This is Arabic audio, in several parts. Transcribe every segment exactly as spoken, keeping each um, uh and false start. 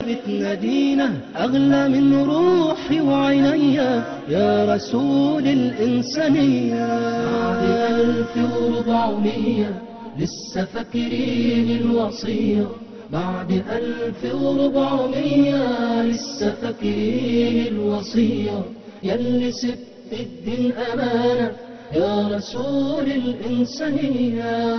بتنادينا أغلى من روحي وعيني يا رسول الإنسانية. بعد ألف وربعمية لسه فاكرين الوصية، بعد ألف وربعمية لسه فاكرين الوصية، ياللي سبت الدين أمانة يا رسول الإنسانية.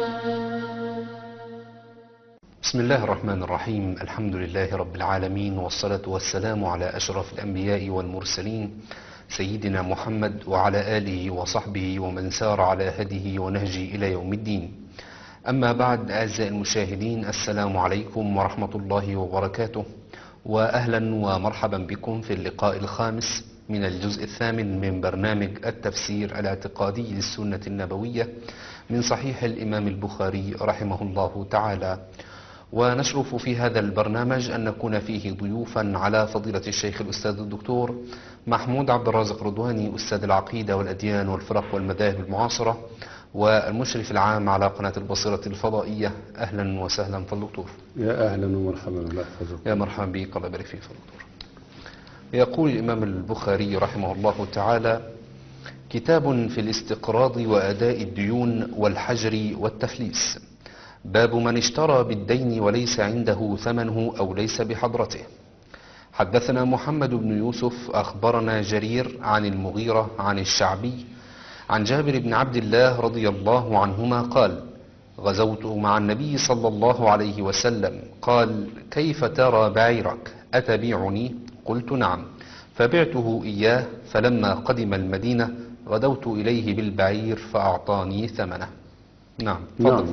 بسم الله الرحمن الرحيم. الحمد لله رب العالمين، والصلاة والسلام على أشرف الأنبياء والمرسلين سيدنا محمد وعلى آله وصحبه ومن سار على هديه ونهجه إلى يوم الدين. أما بعد، أعزائي المشاهدين، السلام عليكم ورحمة الله وبركاته، وأهلا ومرحبا بكم في اللقاء الخامس من الجزء الثامن من برنامج التفسير الاعتقادي للسنة النبوية من صحيح الإمام البخاري رحمه الله تعالى. ونشرف في هذا البرنامج أن نكون فيه ضيوفا على فضيلة الشيخ الأستاذ الدكتور محمود عبد الرازق رضواني، أستاذ العقيدة والأديان والفرق والمذاهب المعاصرة والمشرف العام على قناة البصيرة الفضائية. أهلا وسهلا فالدكتور. يا أهلا ومرحبا، الله يحفظك. يا مرحبا بك، الله يبارك فيك فالدكتور. يقول الإمام البخاري رحمه الله تعالى: كتاب في الاستقراض وأداء الديون والحجر والتفليس، باب من اشترى بالدين وليس عنده ثمنه أو ليس بحضرته. حدثنا محمد بن يوسف أخبرنا جرير عن المغيرة عن الشعبي عن جابر بن عبد الله رضي الله عنهما قال: غزوت مع النبي صلى الله عليه وسلم، قال: كيف ترى بعيرك؟ أتبيعني؟ قلت: نعم. فبعته إياه، فلما قدم المدينة غدوت إليه بالبعير فأعطاني ثمنه. نعم، تفضل. نعم.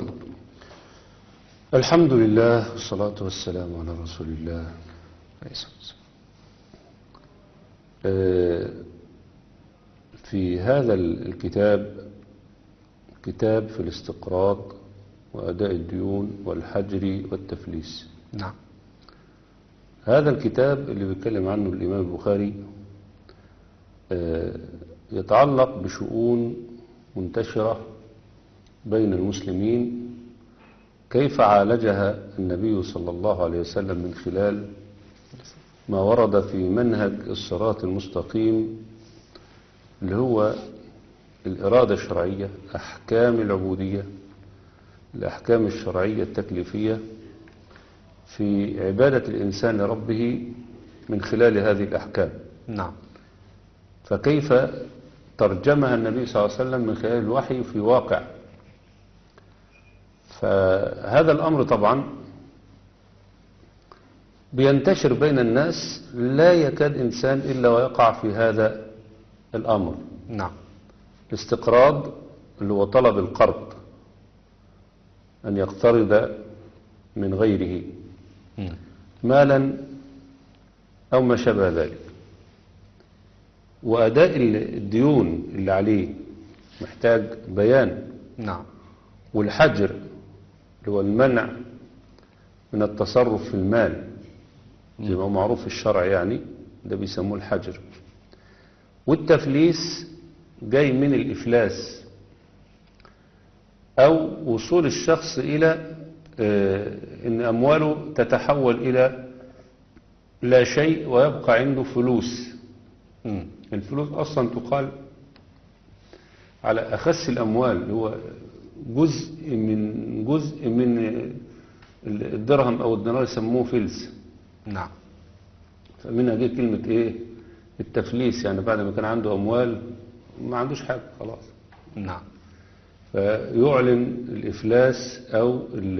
الحمد لله والصلاة والسلام على رسول الله. في هذا الكتاب، كتاب في الاستقراض وأداء الديون والحجر والتفليس. نعم. هذا الكتاب اللي بيتكلم عنه الإمام البخاري يتعلق بشؤون منتشرة بين المسلمين، كيف عالجها النبي صلى الله عليه وسلم من خلال ما ورد في منهج الصراط المستقيم، اللي هو الإرادة الشرعية، أحكام العبودية، الأحكام الشرعية التكليفية في عبادة الإنسان لربه من خلال هذه الأحكام. نعم. فكيف ترجمها النبي صلى الله عليه وسلم من خلال الوحي في واقع. فهذا الأمر طبعا بينتشر بين الناس، لا يكاد إنسان إلا ويقع في هذا الأمر. نعم. الاستقراض اللي هو طلب القرض، أن يقترض من غيره م. مالا أو ما شابه ذلك. وأداء الديون اللي عليه محتاج بيان. نعم. والحجر اللي هو المنع من التصرف في المال زي ما هو معروف في الشرع، يعني ده بيسموه الحجر. والتفليس جاي من الإفلاس، أو وصول الشخص إلى آه إن أمواله تتحول إلى لا شيء ويبقى عنده فلوس. م. الفلوس أصلا تقال على أخس الأموال، اللي هو جزء من جزء من الدرهم أو الدينار يسموه فلس. نعم. فمنها جه كلمة إيه؟ التفليس، يعني بعد ما كان عنده أموال ما عندوش حاجة خلاص. نعم. فيعلن الإفلاس أو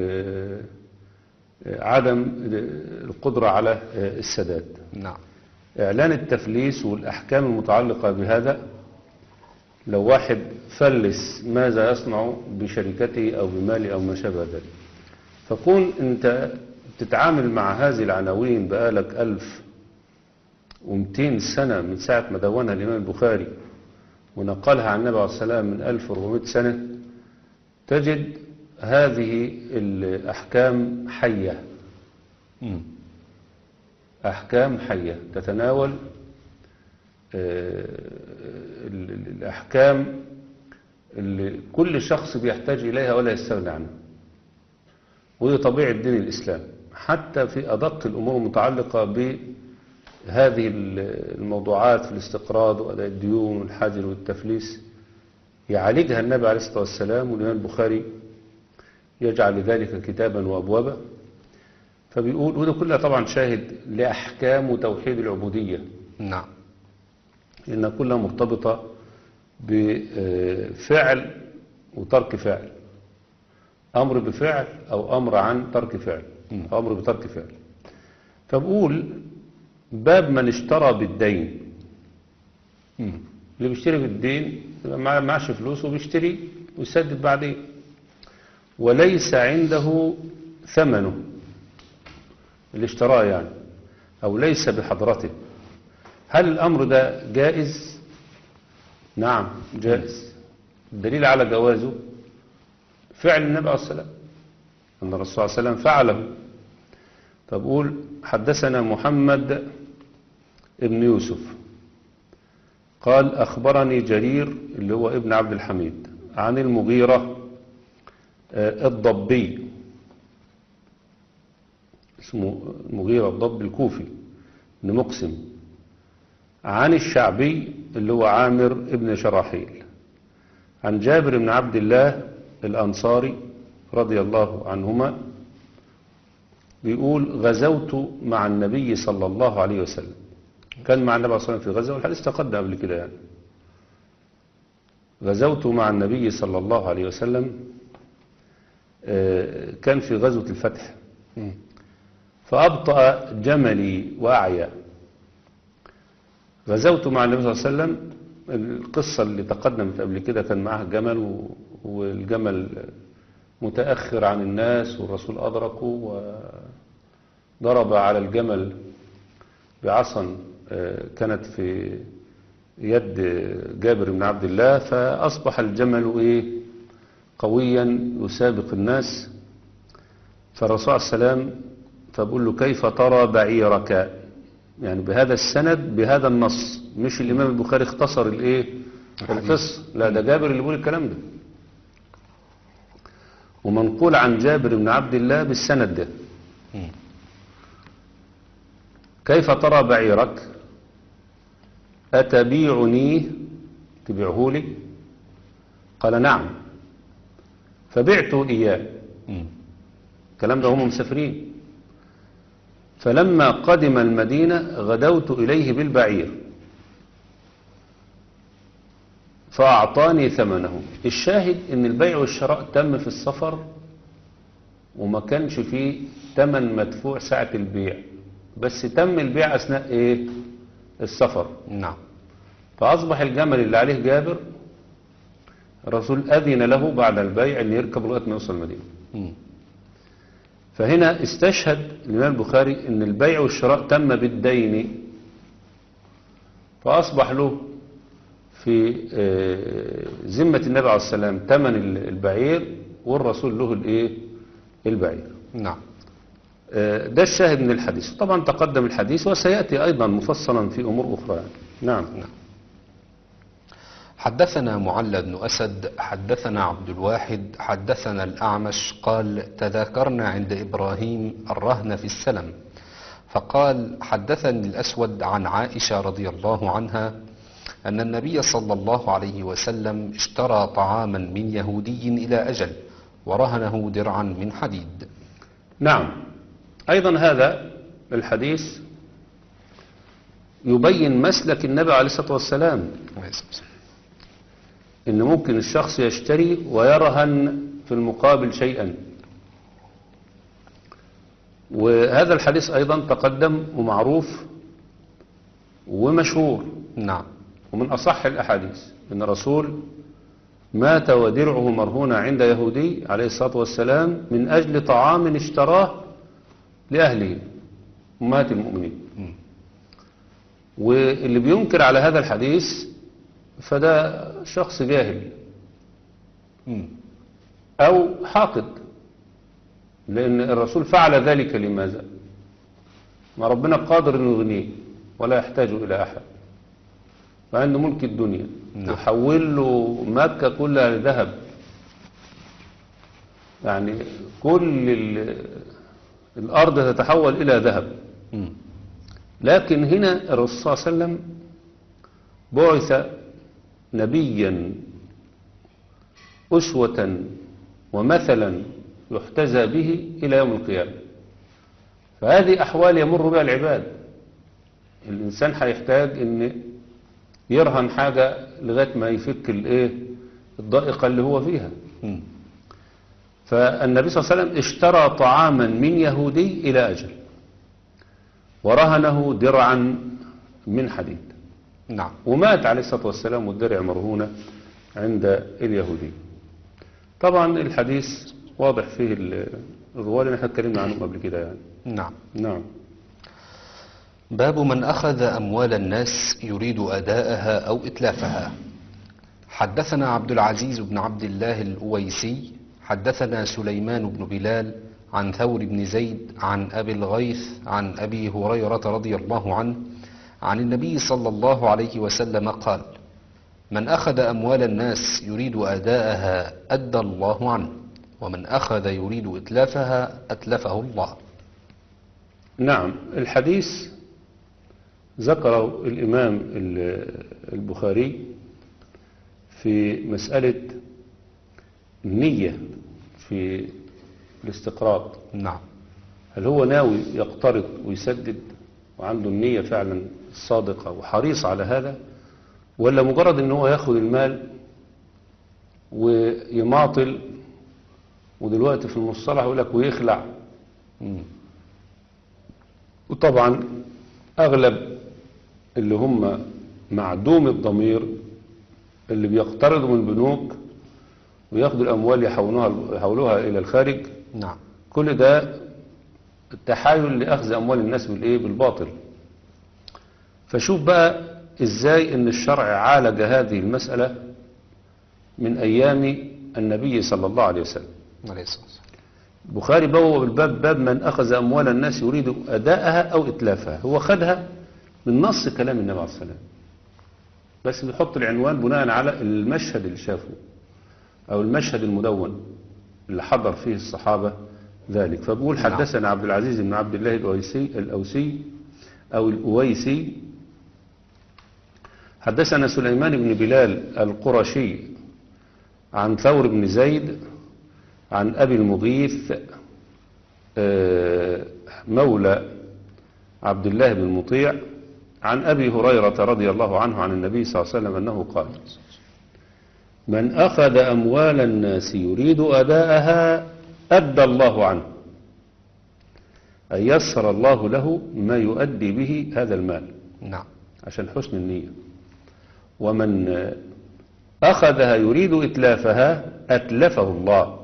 عدم القدرة على السداد. نعم. إعلان التفليس والأحكام المتعلقة بهذا، لو واحد فلس ماذا يصنع بشركته أو بماله أو ما شابه ذلك. فكون أنت تتعامل مع هذه العناوين بقالك ألف ومئتين سنة من ساعة ما دونها الإمام البخاري ونقلها عن النبي عليه الصلاة والسلام من ألف وأربعمائة سنة، تجد هذه الأحكام حية. م. أحكام حية تتناول الأحكام اللي كل شخص بيحتاج إليها ولا يستغني عنها، ودي طبيعة دين الإسلام. حتى في أدق الأمور المتعلقة بهذه الموضوعات في الاستقراض وأداء الديون والحجر والتفليس يعالجها النبي عليه الصلاة والسلام، والإمام البخاري يجعل لذلك كتابا وأبوابا. فبيقول، وده كلها طبعا شاهد لأحكام وتوحيد العبودية، نعم. إنها كلها مرتبطة بفعل وترك فعل، أمر بفعل أو أمر عن ترك فعل أو أمر بترك فعل. فبقول باب من اشترى بالدين. مم. اللي بيشتري بالدين ما معش فلوس وبيشتري ويسدد بعدين، وليس عنده ثمنه اللي اشتراه يعني، أو ليس بحضرته. هل الأمر ده جائز؟ نعم جائز. الدليل على جوازه فعل النبي عليه الصلاة والسلام، أن الرسول صلى الله عليه وسلم فعله. طب قول حدثنا محمد ابن يوسف قال أخبرني جرير اللي هو ابن عبد الحميد عن المغيرة الضبي، اسمه المغيرة الضبي الكوفي بن مقسم، عن الشعبي اللي هو عامر ابن شراحيل، عن جابر بن عبد الله الأنصاري رضي الله عنهما بيقول غزوت مع النبي صلى الله عليه وسلم. كان مع النبي صلى الله عليه وسلم في غزوة، والحديث تقدم قبل كده يعني. غزوت مع النبي صلى الله عليه وسلم، كان في غزوة الفتح، فأبطأ جملي وأعيا. غزوت مع النبي صلى الله عليه وسلم، القصة اللي تقدمت قبل كده كان معه جمل والجمل متأخر عن الناس والرسول أدركه وضرب على الجمل بعصا كانت في يد جابر بن عبد الله، فأصبح الجمل إيه قويا يسابق الناس. فالرسول عليه السلام فبقول له كيف ترى بعيرك، يعني بهذا السند بهذا النص، مش الإمام البخاري اختصر الإيه القصة، لا ده جابر اللي بيقول الكلام ده، ومنقول عن جابر بن عبد الله بالسند ده. كيف ترى بعيرك أتبيعني تبيعه لي؟ قال نعم، فبعته إياه. الكلام ده هم مسافرين. فلما قدم المدينة غدوت إليه بالبعير فأعطاني ثمنه. الشاهد ان البيع والشراء تم في السفر، وما كانش فيه ثمن مدفوع ساعة البيع، بس تم البيع أثناء إيه السفر. نعم. فأصبح الجمل اللي عليه جابر الرسول أذن له بعد البيع أن يركب لغاية ما يوصل المدينة. م. فهنا استشهد الإمام البخاري أن البيع والشراء تم بالدين، فأصبح له في ذمة النبي عليه السلام ثمن البعير، والرسول له الايه البعير. نعم. ده الشاهد من الحديث. طبعا تقدم الحديث وسيأتي أيضا مفصلا في أمور أخرى. نعم. نعم. حدثنا معل بن أسد حدثنا عبد الواحد حدثنا الأعمش قال تذاكرنا عند إبراهيم الرهن في السلم، فقال حدثني الأسود عن عائشة رضي الله عنها أن النبي صلى الله عليه وسلم اشترى طعاما من يهودي إلى أجل ورهنه درعا من حديد. نعم. أيضا هذا الحديث يبين مسلك النبي عليه الصلاة والسلام، إن ممكن الشخص يشتري ويرهن في المقابل شيئا. وهذا الحديث أيضا تقدم ومعروف ومشهور. نعم. ومن أصح الأحاديث أن الرسول مات ودرعه مرهونة عند يهودي عليه الصلاة والسلام من أجل طعام اشتراه لأهله أمهات المؤمنين. واللي بينكر على هذا الحديث فده شخص جاهل أو حاقد، لأن الرسول فعل ذلك لماذا؟ ما ربنا قادر أن يغنيه ولا يحتاج إلى أحد، فعنده ملك الدنيا. نعم. يحول له مكة كلها ذهب، يعني كل الأرض تتحول إلى ذهب. مم. لكن هنا الرسول صلى الله عليه وسلم بعث نبيا أسوة ومثلا يحتذى به إلى يوم القيامة. فهذه أحوال يمر بها العباد. الإنسان هيحتاج أن يرهن حاجة لغاية ما يفك الإيه الضائقة اللي هو فيها. مم. فالنبي صلى الله عليه وسلم اشترى طعاما من يهودي إلى أجل ورهنه درعا من حديد، نعم. ومات عليه الصلاة والسلام والدرع مرهونة عند اليهودي. طبعا الحديث واضح فيه الرواية اللي احنا اتكلمنا عنهم قبل كده يعني. نعم. نعم. باب من أخذ أموال الناس يريد أداءها أو إتلافها. حدثنا عبد العزيز بن عبد الله الأويسي حدثنا سليمان بن بلال عن ثور بن زيد عن أبي الغيث عن أبي هريرة رضي الله عنه عن النبي صلى الله عليه وسلم قال: من أخذ أموال الناس يريد أداءها أدى الله عنه، ومن أخذ يريد إتلافها أتلفه الله. نعم. الحديث ذكره الإمام البخاري في مسألة النية في الاستقراض. نعم. هل هو ناوي يقترض ويسدد وعنده النية فعلا الصادقة وحريص على هذا، ولا مجرد ان هو ياخد المال ويماطل، ودلوقتي في المصطلح يقول لك ويخلع. مم. وطبعا اغلب اللي هم معدوم الضمير اللي بيقترضوا من البنوك وياخدوا الاموال يحولوها يحولوها الى الخارج، نعم. كل ده التحايل لأخذ أموال الناس بالإيه؟ بالباطل. فشوف بقى إزاي إن الشرع عالج هذه المسألة من أيام النبي صلى الله عليه وسلم. عليه الصلاة والسلام. البخاري بوّب بالباب باب من أخذ أموال الناس يريد أداءها أو إتلافها. هو خدها من نص كلام النبي عليه الصلاة والسلام، بس بيحط العنوان بناء على المشهد اللي شافه أو المشهد المدون اللي حضر فيه الصحابة ذلك. فبقول حدثنا عبد العزيز بن عبد الله الأويسي الأوسي أو الأويسي حدثنا سليمان بن بلال القرشي عن ثور بن زيد عن أبي المغيث مولى عبد الله بن مطيع عن أبي هريرة رضي الله عنه عن النبي صلى الله عليه وسلم أنه قال: من أخذ أموال الناس يريد أداءها أدى الله عنه، أن يسر الله له ما يؤدي به هذا المال. نعم. عشان حسن النية. ومن أخذها يريد إتلافها أتلفه الله،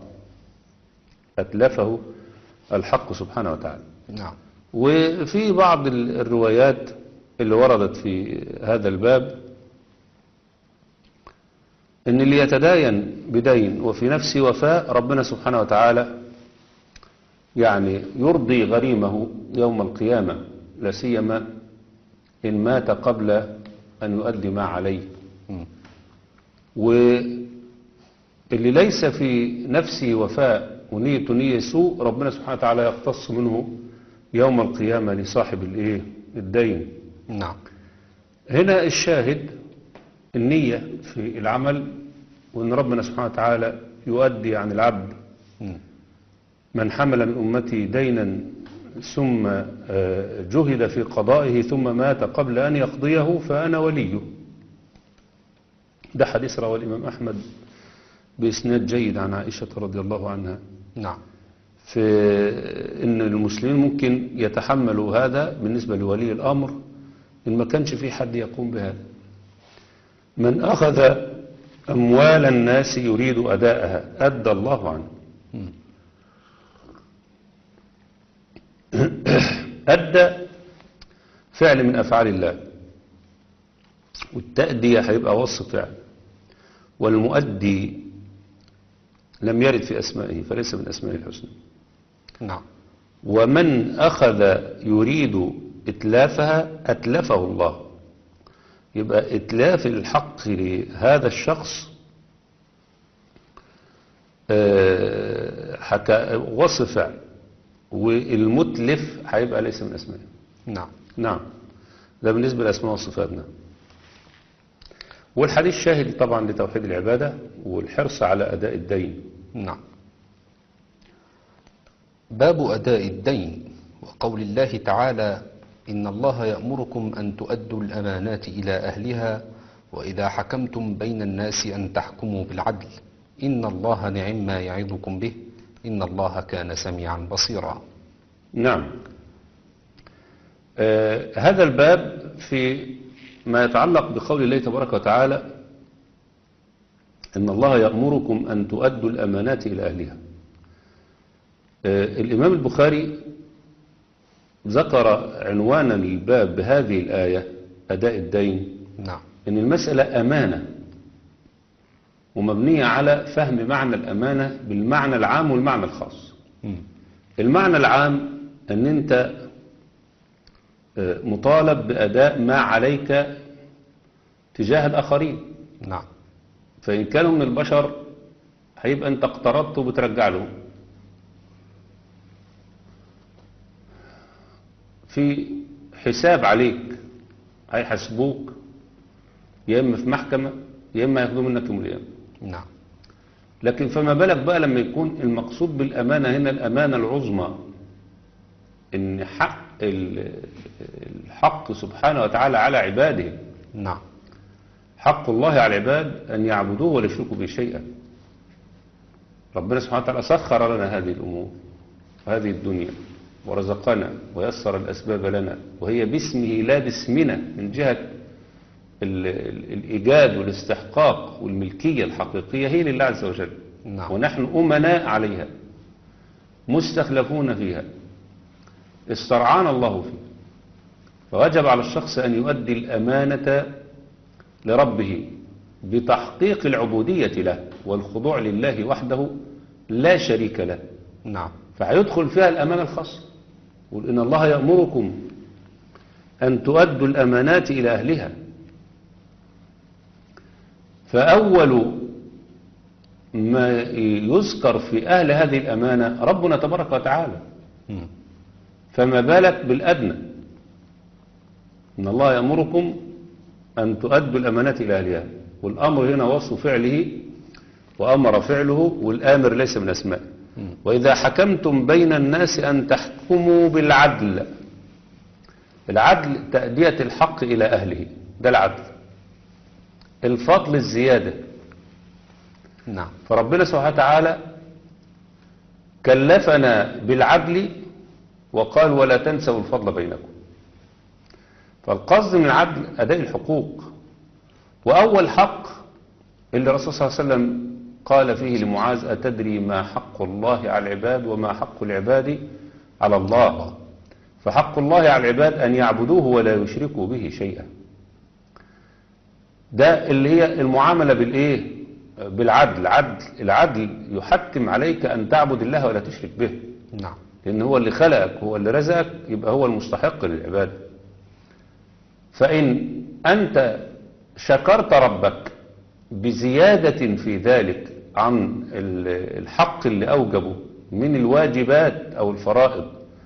أتلفه الحق سبحانه وتعالى. نعم. وفي بعض الروايات اللي وردت في هذا الباب ان اللي يتداين بدين وفي نفسه وفاء ربنا سبحانه وتعالى يعني يرضي غريمه يوم القيامة، لا سيما إن مات قبل أن يؤدي ما عليه. واللي ليس في نفسه وفاء ونية نية سوء ربنا سبحانه وتعالى يقتص منه يوم القيامة لصاحب الايه الدين. نعم. هنا الشاهد النية في العمل، وأن ربنا سبحانه وتعالى يؤدي عن العبد من حمل من أمتي دينا ثم جهد في قضائه ثم مات قبل أن يقضيه فأنا وليه. ده حديث رواه الإمام أحمد بإسناد جيد عن عائشة رضي الله عنها. نعم. في إن المسلمين ممكن يتحملوا هذا بالنسبة لولي الأمر إن ما كانش في حد يقوم بهذا. من أخذ أموال الناس يريد أداءها أدى الله عنه. أدى فعل من أفعال الله، والتأدية هيبقى وصف فعل، والمؤدي لم يرد في أسمائه فليس من أسماء الحسنى. نعم. ومن أخذ يريد إتلافها أتلفه الله. يبقى إتلاف الحق لهذا الشخص حكى وصف فعل، والمتلف هيبقى ليس من أسمائه. نعم. نعم، ده بالنسبة للأسماء والصفات. نعم. والحديث شاهد طبعا لتوحيد العبادة والحرص على أداء الدين. نعم. باب أداء الدين وقول الله تعالى: إن الله يأمركم أن تؤدوا الأمانات إلى أهلها وإذا حكمتم بين الناس أن تحكموا بالعدل إن الله نعم ما يعظكم به إن الله كان سميعا بصيرا. نعم. آه هذا الباب في ما يتعلق بقول الله تبارك وتعالى: إن الله يأمركم أن تؤدوا الأمانات إلى أهلها. آه الإمام البخاري ذكر عنوان الباب بهذه الآية أداء الدين. نعم. إن المسألة أمانة ومبنية على فهم معنى الأمانة بالمعنى العام والمعنى الخاص. م. المعنى العام أن أنت مطالب بأداء ما عليك تجاه الآخرين. نعم. فإن كانوا من البشر هيبقى أنت اقترضت وبترجع لهم. في حساب عليك هيحاسبوك يا إما في محكمة يا إما ياخدوا منك يوم القيامة. نعم. لكن فما بالك بقى لما يكون المقصود بالأمانة هنا الأمانة العظمى، إن حق الحق سبحانه وتعالى على عباده. نعم. حق الله على العباد أن يعبدوه ولا يشركوا به شيئا. ربنا سبحانه وتعالى سخر لنا هذه الأمور وهذه الدنيا ورزقنا ويسر الأسباب لنا، وهي باسمه لا باسمنا من جهة الإيجاد والاستحقاق والملكية الحقيقية هي لله عز وجل. نعم. ونحن أمناء عليها مستخلفون فيها استرعانا الله فيه. فوجب على الشخص أن يؤدي الأمانة لربه بتحقيق العبودية له والخضوع لله وحده لا شريك له. نعم. فهيدخل فيها الأمانة الخاصة. يقول إن الله يأمركم أن تؤدوا الأمانات إلى أهلها. فأول ما يذكر في أهل هذه الأمانة ربنا تبارك وتعالى. م. فما بالك بالأدنى. إن الله يأمركم أن تؤدوا الأمانات إلى أهلها، والأمر هنا وصف فعله وأمر فعله، والآمر ليس من أسماء. وإذا حكمتم بين الناس أن تحكموا بالعدل. العدل تأدية الحق إلى أهله، ده العدل، الفضل الزيادة. نعم. فربنا سبحانه وتعالى كلفنا بالعدل وقال ولا تنسوا الفضل بينكم. فالقصد من العدل أداء الحقوق. وأول حق اللي الرسول صلى الله عليه وسلم قال فيه لمعاذ: أتدري ما حق الله على العباد وما حق العباد على الله؟ فحق الله على العباد أن يعبدوه ولا يشركوا به شيئا. ده اللي هي المعاملة بالإيه؟ بالعدل. عدل العدل يحتم عليك أن تعبد الله ولا تشرك به. نعم. لأن هو اللي خلقك، هو اللي رزقك، يبقى هو المستحق للعبادة. فإن أنت شكرت ربك بزيادة في ذلك عن الحق اللي أوجبه من الواجبات أو الفرائض،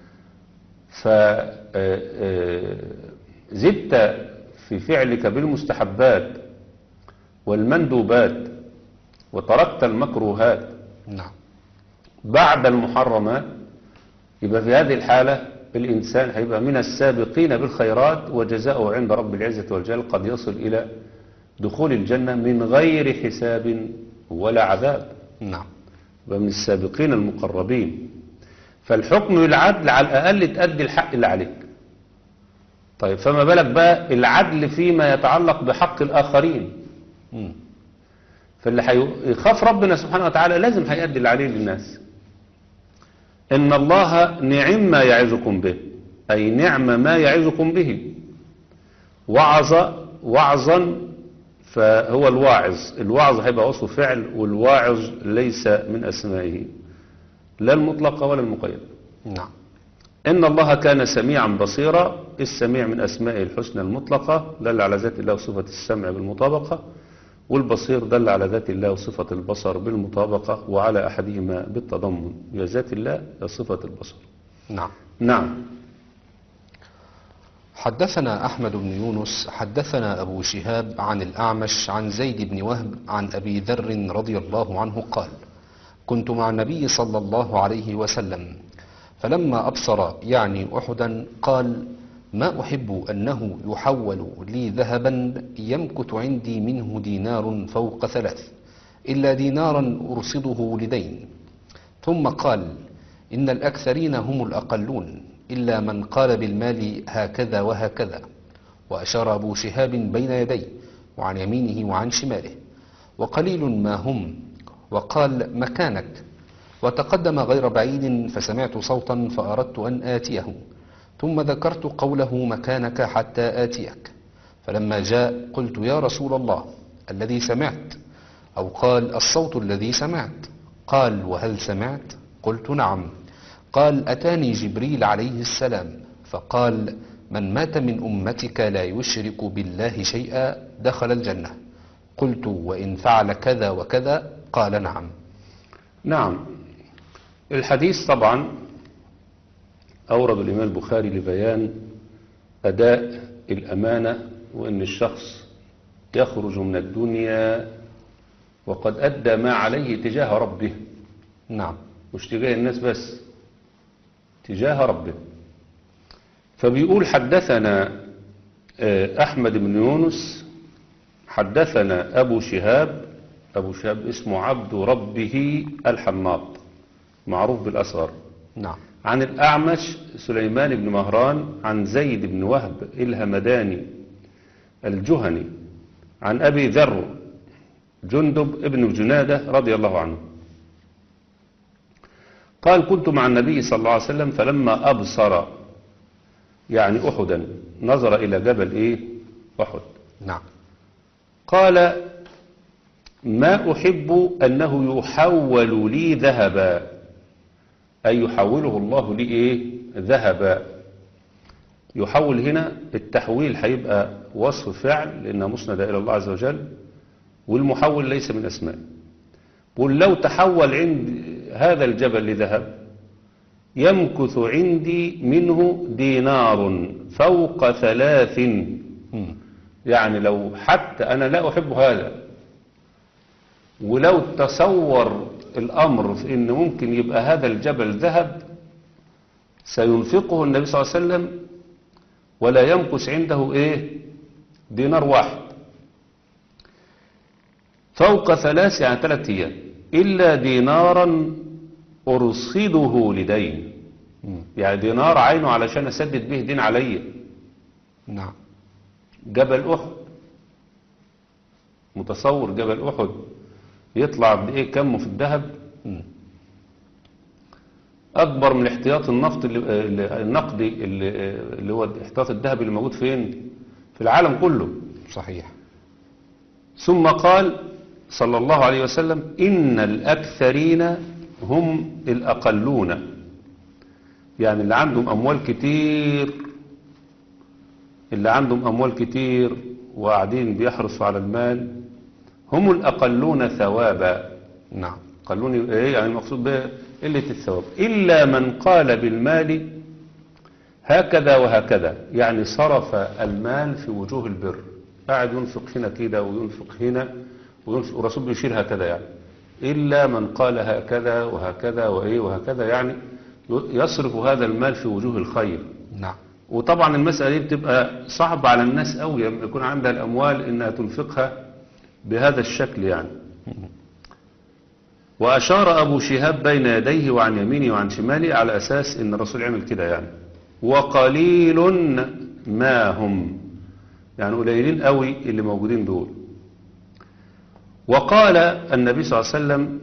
فزدت في فعلك بالمستحبات والمندوبات وتركت المكروهات نعم. بعد المحرمات، يبقى في هذه الحالة الإنسان هيبقى من السابقين بالخيرات، وجزاؤه عند رب العزة والجلال قد يصل إلى دخول الجنة من غير حساب ولا عذاب. نعم. يبقى من السابقين المقربين. فالحكم بالعدل على الأقل تأدي الحق اللي عليك. طيب فما بالك بقى العدل فيما يتعلق بحق الآخرين. م. فاللي هيخاف ربنا سبحانه وتعالى لازم هيأدي اللي عليه للناس. إن الله نعم ما يعظكم به، أي نعم ما يعظكم به. وعظ وعظا فهو الواعظ. الواعظ هيبقى وصف فعل، والواعظ ليس من أسمائه لا المطلقة ولا المقيدة. نعم. إن الله كان سميعا بصيرا. السميع من أسمائه الحسنى المطلقة، دل على ذات الله وصفة السمع بالمطابقة، والبصير دل على ذات الله وصفة البصر بالمطابقة، وعلى أحدهما بالتضمن، يا ذات الله يا صفة البصر. نعم. نعم. حدثنا أحمد بن يونس حدثنا أبو شهاب عن الأعمش عن زيد بن وهب عن أبي ذر رضي الله عنه قال: كنت مع النبي صلى الله عليه وسلم فلما أبصر يعني أحدا قال: ما أحب أنه يحول لي ذهبا يمكث عندي منه دينار فوق ثلاث إلا دينارا أرصده لدين. ثم قال: إن الأكثرين هم الأقلون إلا من قال بالمال هكذا وهكذا. وأشار أبو شهاب بين يديه وعن يمينه وعن شماله وقليل ما هم، وقال: مكانك. وتقدم غير بعيد فسمعت صوتا فأردت أن آتيه، ثم ذكرت قوله مكانك حتى آتيك. فلما جاء قلت: يا رسول الله، الذي سمعت، أو قال: الصوت الذي سمعت. قال: وهل سمعت؟ قلت: نعم. قال: أتاني جبريل عليه السلام فقال: من مات من أمتك لا يشرك بالله شيئا دخل الجنة. قلت: وإن فعل كذا وكذا؟ قال: نعم. نعم. الحديث طبعا أورد الإمام البخاري لبيان أداء الأمانة، وأن الشخص يخرج من الدنيا وقد أدى ما عليه تجاه ربه. نعم. مش تجاه الناس بس، تجاه ربه. فبيقول: حدثنا أحمد بن يونس حدثنا أبو شهاب. أبو شهاب اسمه عبد ربه الحماط، معروف بالأصغر. نعم. عن الأعمش سليمان بن مهران عن زيد بن وهب الهمداني الجهني عن أبي ذر جندب ابن جنادة رضي الله عنه قال: كنت مع النبي صلى الله عليه وسلم فلما أبصر يعني أحدا نظر إلى جبل إيه؟ أحد. نعم. قال: ما أحب أنه يحول لي ذهبا، أي يحوله الله لي إيه؟ ذهبا. يحول هنا التحويل هيبقى وصف فعل لأنها مسندة إلى الله عز وجل، والمحول ليس من أسماء. قل: لو تحول عند هذا الجبل لذهب يمكث عندي منه دينار فوق ثلاث. يعني لو حتى أنا لا أحب هذا، ولو تصور الأمر في إن ممكن يبقى هذا الجبل ذهب سينفقه النبي صلى الله عليه وسلم ولا يمكث عنده إيه؟ دينار واحد فوق ثلاث، يعني ثلاث أيام، إلا دينارا أرصده لدين. يعني دينار عينه علشان أسدد به دين علي. نعم. جبل أحد، متصور جبل أحد يطلع بإيه كمه في الذهب؟ أكبر من احتياط النفط اللي النقدي اللي, اللي هو احتياط الذهب اللي موجود فين؟ في العالم كله. صحيح. ثم قال صلى الله عليه وسلم: إن الأكثرين هم الأقلون. يعني اللي عندهم أموال كتير، اللي عندهم أموال كتير وقاعدين بيحرصوا على المال هم الأقلون ثوابا. نعم. قلون إيه؟ يعني المقصود به قلة الثواب. إلا من قال بالمال هكذا وهكذا، يعني صرف المال في وجوه البر، قاعد ينفق هنا كده وينفق هنا وينفق، والرسول بيشير هكذا، يعني إلا من قال هكذا وهكذا وإيه وهكذا، يعني يصرف هذا المال في وجوه الخير. نعم. وطبعا المسألة دي بتبقى صعبة على الناس قوي لما يكون عندها الأموال إنها تنفقها بهذا الشكل يعني. وأشار أبو شهاب بين يديه وعن يمينه وعن شماله على أساس إن الرسول عمل كده يعني. وقليل ما هم، يعني قليلين قوي اللي موجودين دول. وقال النبي صلى الله عليه وسلم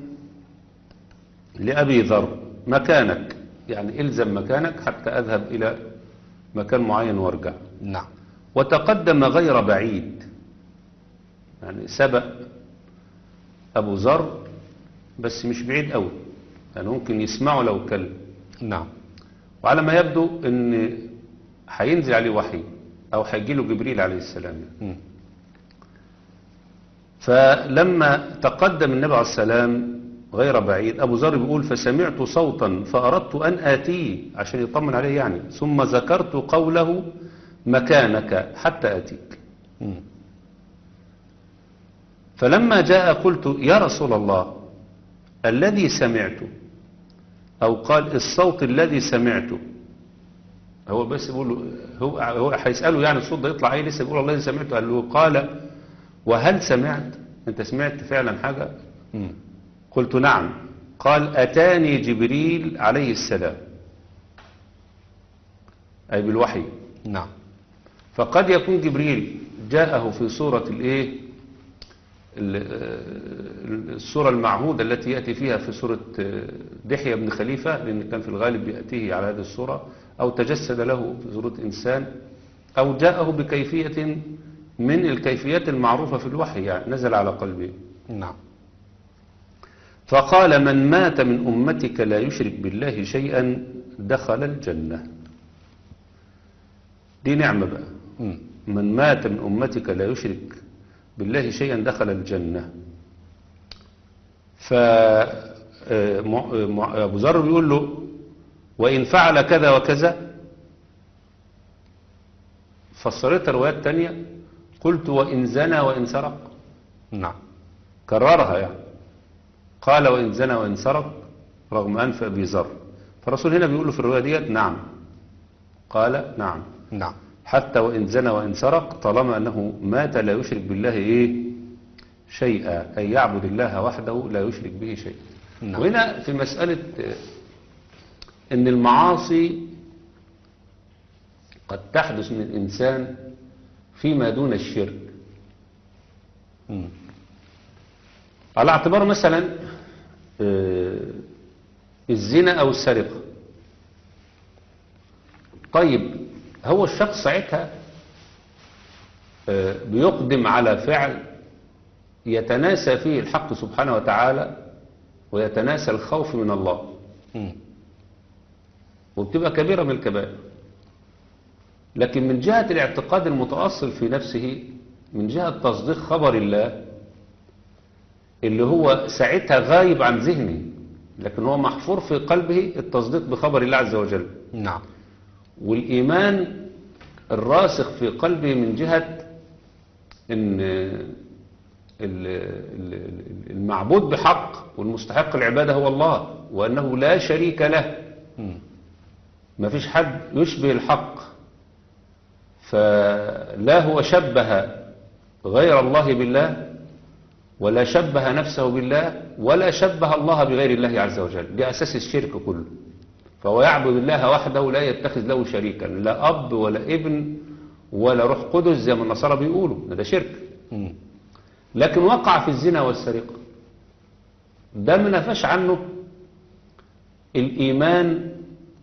لأبي ذر: مكانك، يعني إلزم مكانك حتى أذهب إلى مكان معين وارجع. نعم. وتقدم غير بعيد، يعني سبق أبو ذر بس مش بعيد قوي، يعني ممكن يسمعه لو اتكلم. نعم. وعلى ما يبدو ان هينزل عليه وحي او هيجي له جبريل عليه السلام يعني. فلما تقدم النبي عليه السلام غير بعيد. أبو ذر بيقول فسمعت صوتا فأردت أن آتيه عشان يطمن عليه يعني، ثم ذكرت قوله مكانك حتى آتيك. مم. فلما جاء قلت يا رسول الله الذي سمعته، أو قال الصوت الذي سمعته، هو بس يقول له، هو هو هيسأله يعني الصوت ده يطلع ايه، لسه بيقول الله الذي سمعته. قال له قال وهل سمعت، انت سمعت فعلا حاجة؟ مم. قلت نعم. قال أتاني جبريل عليه السلام، أي بالوحي. نعم. فقد يكون جبريل جاءه في صورة الايه، الصورة المعهودة التي يأتي فيها في سورة دحية بن خليفة، لأن كان في الغالب يأتيه على هذه الصورة، أو تجسد له في صورة إنسان، أو جاءه بكيفية من الكيفيات المعروفة في الوحي يعني نزل على قلبه. نعم. فقال من مات من أمتك لا يشرك بالله شيئا دخل الجنة. دي نعمة بقى. مم. من مات من أمتك لا يشرك بالله شيئا دخل الجنة. فأبو ذر بيقول له وإن فعل كذا وكذا، فسرت روايات تانية قلت وإن زنى وإن سرق. نعم. كررها يعني، قال وإن زنى وإن سرق رغم أنف أبي ذر. فالرسول هنا بيقول له في الرواية ديت نعم، قال نعم. نعم. حتى وإن زنى وإن سرق طالما أنه مات لا يشرك بالله إيه شيئا، أي يعبد الله وحده لا يشرك به شيئا. نعم. وهنا في مسألة أن المعاصي قد تحدث من الإنسان فيما دون الشرك، مم. على اعتبار مثلا الزنا أو السرقة. طيب هو الشخص ساعتها بيقدم على فعل يتناسى فيه الحق سبحانه وتعالى ويتناسى الخوف من الله، مم. وبتبقى كبيرة من الكبائر. لكن من جهة الاعتقاد المتأصل في نفسه، من جهة تصديق خبر الله اللي هو ساعتها غايب عن ذهنه، لكن هو محفور في قلبه التصديق بخبر الله عز وجل. نعم. والإيمان الراسخ في قلبه من جهة إن المعبود بحق والمستحق العبادة هو الله، وأنه لا شريك له، مم. ما فيش حد يشبه الحق، فلا هو شبه غير الله بالله ولا شبه نفسه بالله ولا شبه الله بغير الله عز وجل. دي أساس الشرك كله. فهو يعبد الله وحده لا يتخذ له شريكا، لا أب ولا ابن ولا روح قدس زي ما النصارى بيقولوا، ده شرك. مم. لكن وقع في الزنا والسرقة، ده ما نفاش عنه الإيمان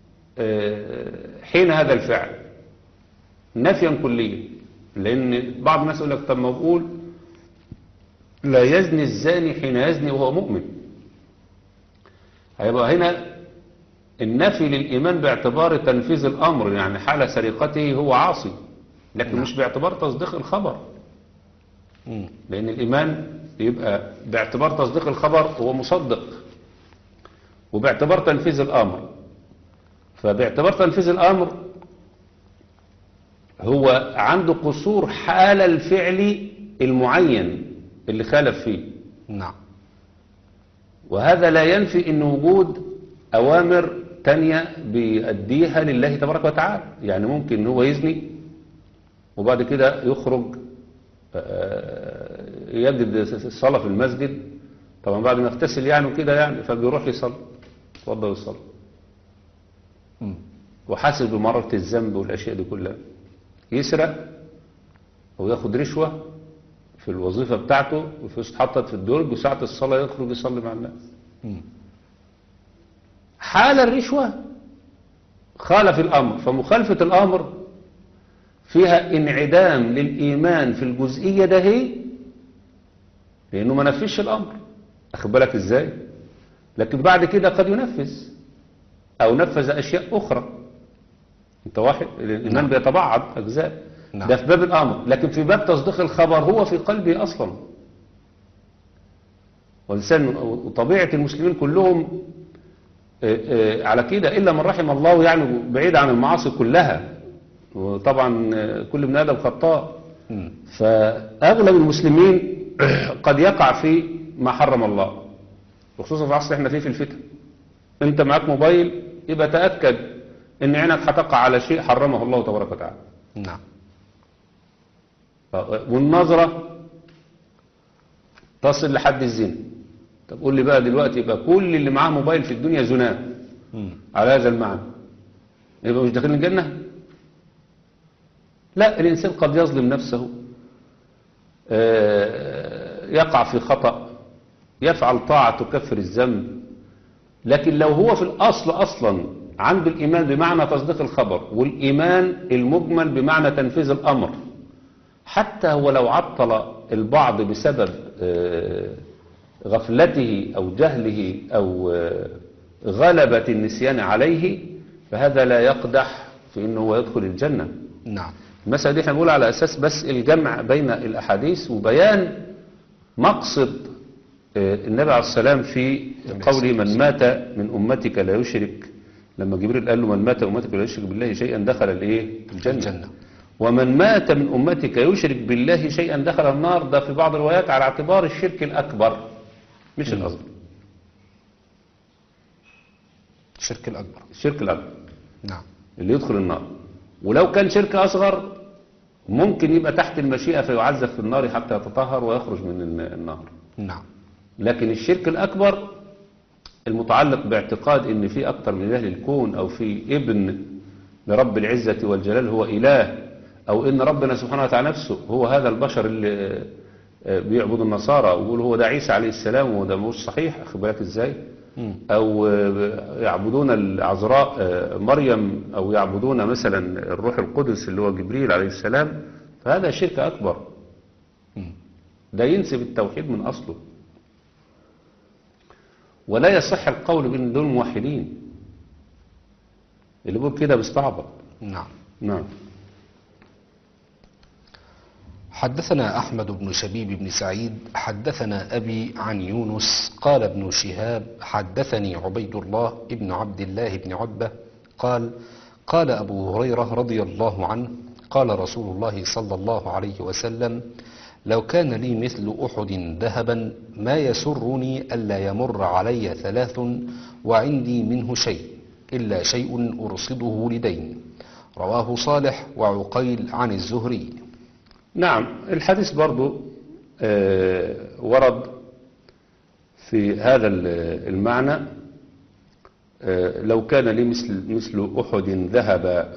حين هذا الفعل نفيا كليا. لأن بعض الناس يقول لك طب ما بقول لا يزني الزاني حين يزني وهو مؤمن، هيبقى هنا النفي للإيمان باعتبار تنفيذ الأمر، يعني حال سرقته هو عاصي، لكن نعم. مش باعتبار تصديق الخبر. مم. لأن الإيمان يبقى باعتبار تصديق الخبر هو مصدق، وباعتبار تنفيذ الأمر. فباعتبار تنفيذ الأمر هو عنده قصور حال الفعل المعين اللي خالف فيه. نعم. وهذا لا ينفي أن وجود أوامر تانية بيأديها لله تبارك وتعالى. يعني ممكن هو يزني وبعد كده يخرج يجد الصلاة في المسجد، طبعا بعد ما يغتسل يعني وكده يعني، فبيروح يصلي، يتوضا ويصلي، مم. وحاسس بمرارة الذنب والأشياء دي كلها. يسرق وياخد رشوة في الوظيفة بتاعته وفلوس اتحطت في الدرج، وساعة الصلاة يخرج يصلي مع الناس. مم. حال الرشوة خالف الأمر، فمخالفة الأمر فيها انعدام للإيمان في الجزئية ده هي، لأنه ما نفذش الأمر. أخد بالك إزاي؟ لكن بعد كده قد ينفذ أو نفذ أشياء أخرى. أنت واحد الإيمان نعم. بيتبعض أجزاء. نعم. ده في باب الأمر، لكن في باب تصديق الخبر هو في قلبه أصلا. والإنسان وطبيعة المسلمين كلهم آه، آه، على كده إلا من رحم الله، يعني بعيد عن المعاصي كلها، وطبعا آه، كل ابن آدم خطاء. مم. فأغلب المسلمين قد يقع في ما حرم الله، وخصوصا في العصر احنا فيه في الفتن. انت معاك موبايل، يبقى تأكد ان عينك هتقع على شيء حرمه الله تبارك وتعالى. نعم. والنظرة تصل لحد الزنا. طب قول لي بقى دلوقتي، يبقى كل اللي معاه موبايل في الدنيا زناه مم. على هذا المعنى، يبقى مش داخلين الجنة؟ لا، الإنسان قد يظلم نفسه، آه، يقع في خطأ، يفعل طاعة تكفر الذنب، لكن لو هو في الأصل أصلا عنده الإيمان بمعنى تصديق الخبر، والإيمان المجمل بمعنى تنفيذ الأمر، حتى ولو عطل البعض بسبب آه، غفلته أو جهله أو آه، غلبة النسيان عليه، فهذا لا يقدح في أنه هو يدخل الجنة. نعم. المسألة دي احنا بنقول على أساس بس الجمع بين الأحاديث وبيان مقصد آه، النبي عليه السلام في قوله من مات من أمتك لا يشرك، لما جبريل قال له من مات من أمتك لا يشرك بالله شيئا دخل الايه الجنة. الجنة. ومن مات من أمتك يشرك بالله شيئا دخل النار، ده في بعض الروايات على اعتبار الشرك الأكبر مش مم. الأصغر. الشرك الأكبر. الشرك الأكبر نعم. اللي يدخل النار، ولو كان شرك أصغر ممكن يبقى تحت المشيئة فيعذب في النار حتى يتطهر ويخرج من النار. نعم. لكن الشرك الأكبر المتعلق باعتقاد ان في أكتر من إله للكون، أو في ابن لرب العزة والجلال هو إله، أو إن ربنا سبحانه وتعالى نفسه هو هذا البشر اللي بيعبد النصارى ويقول هو ده عيسى عليه السلام، وده مش صحيح، أخي بالك إزاي؟ مم. أو يعبدون العذراء مريم، أو يعبدون مثلا الروح القدس اللي هو جبريل عليه السلام، فهذا شرك أكبر، مم. ده ينسب التوحيد من أصله، ولا يصح القول بأن دول موحدين، اللي بيقول كده بيستعبط. نعم. نعم. حدثنا أحمد بن شبيب بن سعيد حدثنا أبي عن يونس قال ابن شهاب حدثني عبيد الله ابن عبد الله بن عتبة قال قال أبو هريرة رضي الله عنه قال رسول الله صلى الله عليه وسلم لو كان لي مثل أحد ذهبا ما يسرني ألا يمر علي ثلاث وعندي منه شيء إلا شيء أرصده لدين. رواه صالح وعقيل عن الزهري. نعم، الحديث برضو آه ورد في هذا المعنى، آه لو كان لي مثل, مثل أحد ذهب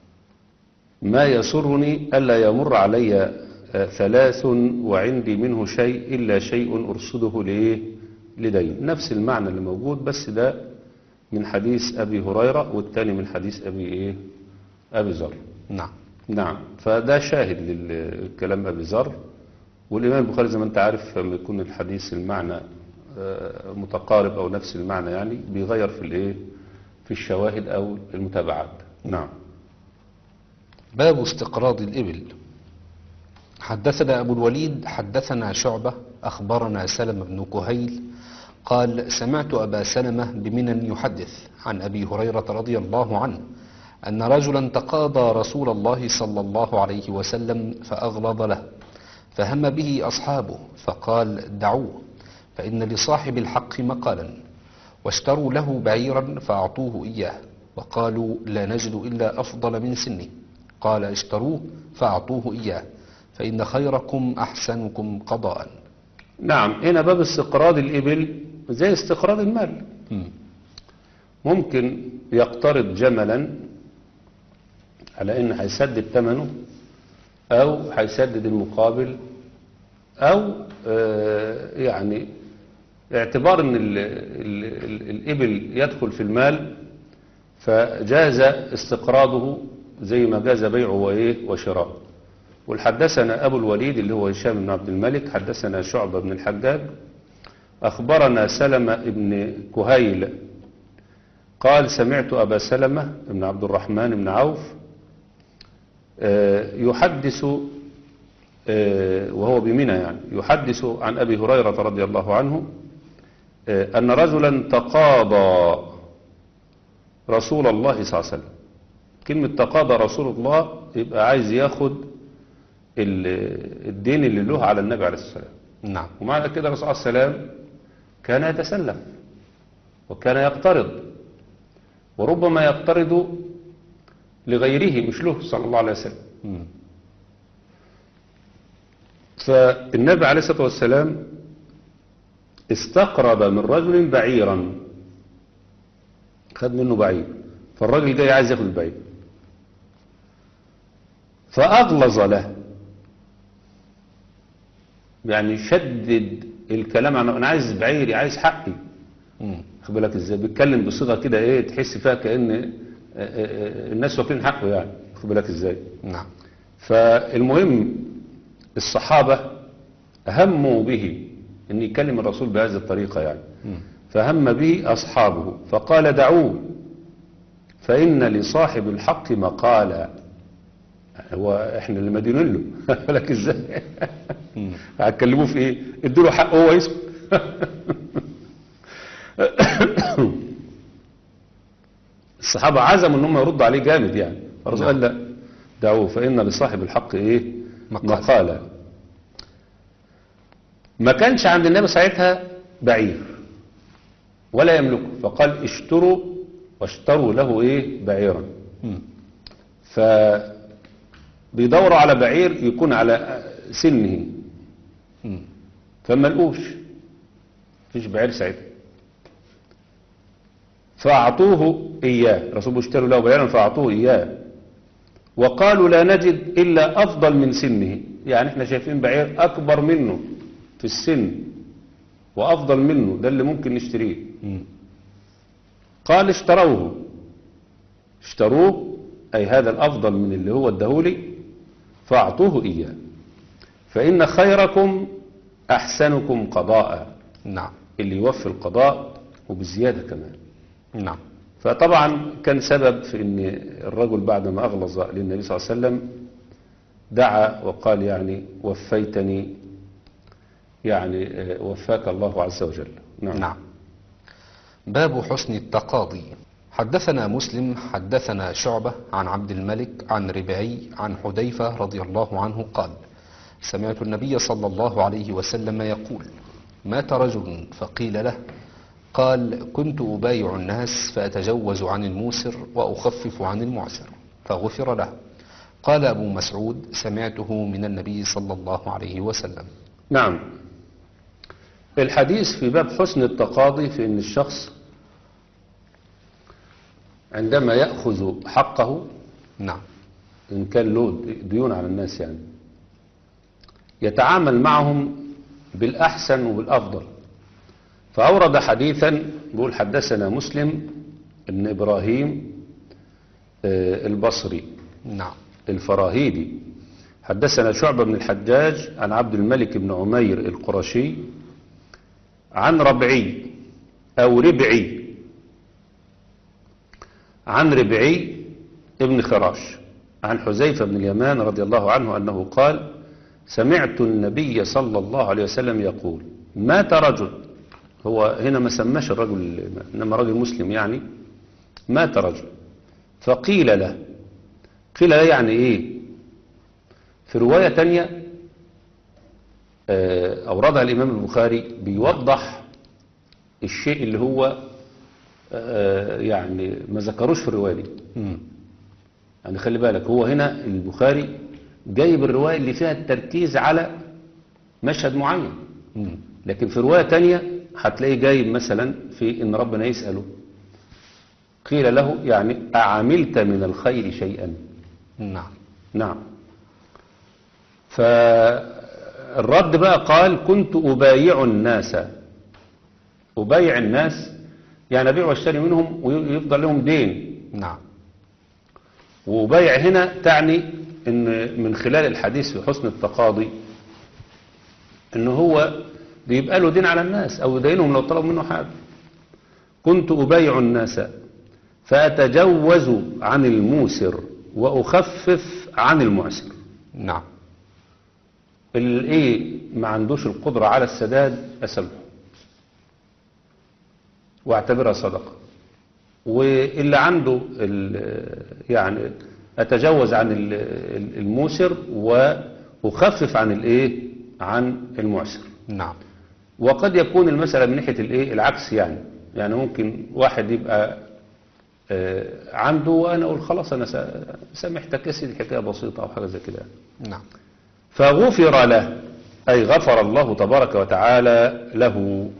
ما يسرني ألا يمر علي آه ثلاث وعندي منه شيء إلا شيء أرصده ليه لدين. نفس المعنى اللي موجود، بس ده من حديث أبي هريرة والتاني من حديث أبي إيه أبي ذر. نعم. نعم، فده شاهد للكلام أبي ذر. والإمام البخاري زي ما أنت عارف لما يكون الحديث المعنى متقارب أو نفس المعنى يعني بيغير في الإيه في الشواهد أو المتابعات. نعم. باب استقراض الإبل. حدثنا أبو الوليد حدثنا شعبة أخبرنا سلم بن كهيل قال سمعت أبا سلمة بمنى يحدث عن أبي هريرة رضي الله عنه أن رجلا تقاضى رسول الله صلى الله عليه وسلم فأغلظ له، فهم به أصحابه فقال دعوه فإن لصاحب الحق مقالا، واشتروا له بعيرا فأعطوه إياه وقالوا لا نجد إلا أفضل من سنه، قال اشتروه فأعطوه إياه فإن خيركم أحسنكم قضاء. نعم، هنا باب استقراض الإبل زي استقراض المال. م. ممكن يقترض جملا على ان هيسدد ثمنه او هيسدد المقابل، او آه يعني اعتبار ان ال ال ال الابل يدخل في المال فجاز استقراضه زي ما جاز بيعه وايه وشراءه. والحدثنا ابو الوليد اللي هو هشام بن عبد الملك حدثنا شعبة بن الحجاج اخبرنا سلمة بن كهيل قال سمعت ابا سلمة بن عبد الرحمن بن عوف يحدث وهو بمنى يعني يحدث عن أبي هريرة رضي الله عنه أن رجلا تقاضى رسول الله صلى الله عليه وسلم. كلمة تقاضى رسول الله يبقى عايز ياخد الدين اللي له على النبي عليه الصلاة والسلام. نعم. ومعنى كده الرسول عليه السلام كان يتسلف وكان يقترض، وربما يقترض لغيره مش له صلى الله عليه وسلم. مم. فالنبي عليه الصلاة والسلام استقرب من رجل بعيرا، خد منه بعير، فالراجل جاي عايز ياخد البعير فأغلظ له، يعني شدد الكلام عنه، انا عايز بعيري، عايز حقي. خد بالك ازاي بيتكلم بصيغه كده ايه تحس فيها كأن الناس واكلين حقه يعني. خد بالك ازاي. نعم. فالمهم الصحابه هموا به ان يكلم الرسول بهذه الطريقه يعني. مم. فهم به اصحابه فقال دعوه فان لصاحب الحق مقالا. هو احنا اللي مدينين له. بالك ازاي. هتكلموه في ايه؟ ادوا له حقه هو يسكت. الصحابه عزموا ان هم يردوا عليه جامد يعني. الرسول قال لا دعوه فان لصاحب الحق ايه؟ مقالا. مقالا. ما كانش عند النبي ساعتها بعير ولا يملكه، فقال اشتروا واشتروا له ايه؟ بعيرا. ف بيدوروا على بعير يكون على سنه فما لقوش، مفيش بعير ساعتها، فأعطوه إياه. الرسول اشتروا له بعيرا فأعطوه إياه وقالوا لا نجد إلا أفضل من سنه، يعني احنا شايفين بعير أكبر منه في السن وأفضل منه، ده اللي ممكن نشتريه. قال اشتروه، اشتروه أي هذا الأفضل من اللي هو اداهولي فأعطوه إياه فإن خيركم أحسنكم قضاء. نعم. اللي يوفي القضاء وبزيادة كمان. نعم. فطبعا كان سبب في أن الرجل بعد ما أغلظ للنبي صلى الله عليه وسلم دعا وقال يعني وفيتني، يعني وفاك الله عز وجل. نعم. نعم. باب حسن التقاضي. حدثنا مسلم حدثنا شعبة عن عبد الملك عن ربعي عن حذيفة رضي الله عنه قال سمعت النبي صلى الله عليه وسلم يقول مات رجل فقيل له قال كنت أبايع الناس فأتجوز عن الموسر وأخفف عن المعسر فغفر له. قال أبو مسعود سمعته من النبي صلى الله عليه وسلم. نعم. الحديث في باب حسن التقاضي في أن الشخص عندما يأخذ حقه، نعم، إن كان له ديون على الناس يعني، يتعامل معهم بالأحسن وبالأفضل. فأورد حديثا بيقول حدثنا مسلم ابن إبراهيم البصري نعم الفراهيدي حدثنا شعبة بن الحجاج عن عبد الملك بن عمير القرشي عن ربعي أو ربعي عن ربعي ابن خراش عن حذيفة بن اليمان رضي الله عنه أنه قال سمعت النبي صلى الله عليه وسلم يقول مات رجل. هو هنا ما سماش الرجل إنما رجل مسلم يعني. مات رجل فقيل له، قيل له يعني إيه؟ في رواية تانية أوردها الإمام البخاري بيوضح الشيء اللي هو يعني ما ذكروش في الرواية دي. يعني خلي بالك هو هنا البخاري جايب الرواية اللي فيها التركيز على مشهد معين، لكن في رواية تانية هتلاقيه جايب مثلا في إن ربنا يسأله قيل له يعني أعملت من الخير شيئا. نعم نعم. فالرد بقى قال كنت أبايع الناس. أبايع الناس يعني أبيع واشتري منهم ويفضل لهم دين. نعم. وبايع هنا تعني ان من خلال الحديث في حسن التقاضي ان هو بيبقى له دين على الناس او يدينهم لو طلبوا منه حاجة. كنت أبايع الناس فأتجوز عن الموسر وأخفف عن المعسر. نعم. الايه ما عندوش القدرة على السداد أسلحه واعتبرها صدقة. واللي عنده ال- يعني أتجوز عن ال- ال- الموسر وأخفف عن الإيه عن المعسر. نعم. وقد يكون المسألة من ناحية الإيه العكس، يعني يعني ممكن واحد يبقى آه، عنده وأنا أقول خلاص أنا سا- سامحتك يا سيدي، حكاية بسيطة أو حاجة زي كده. نعم. فغفر له، أي غفر الله تبارك وتعالى له.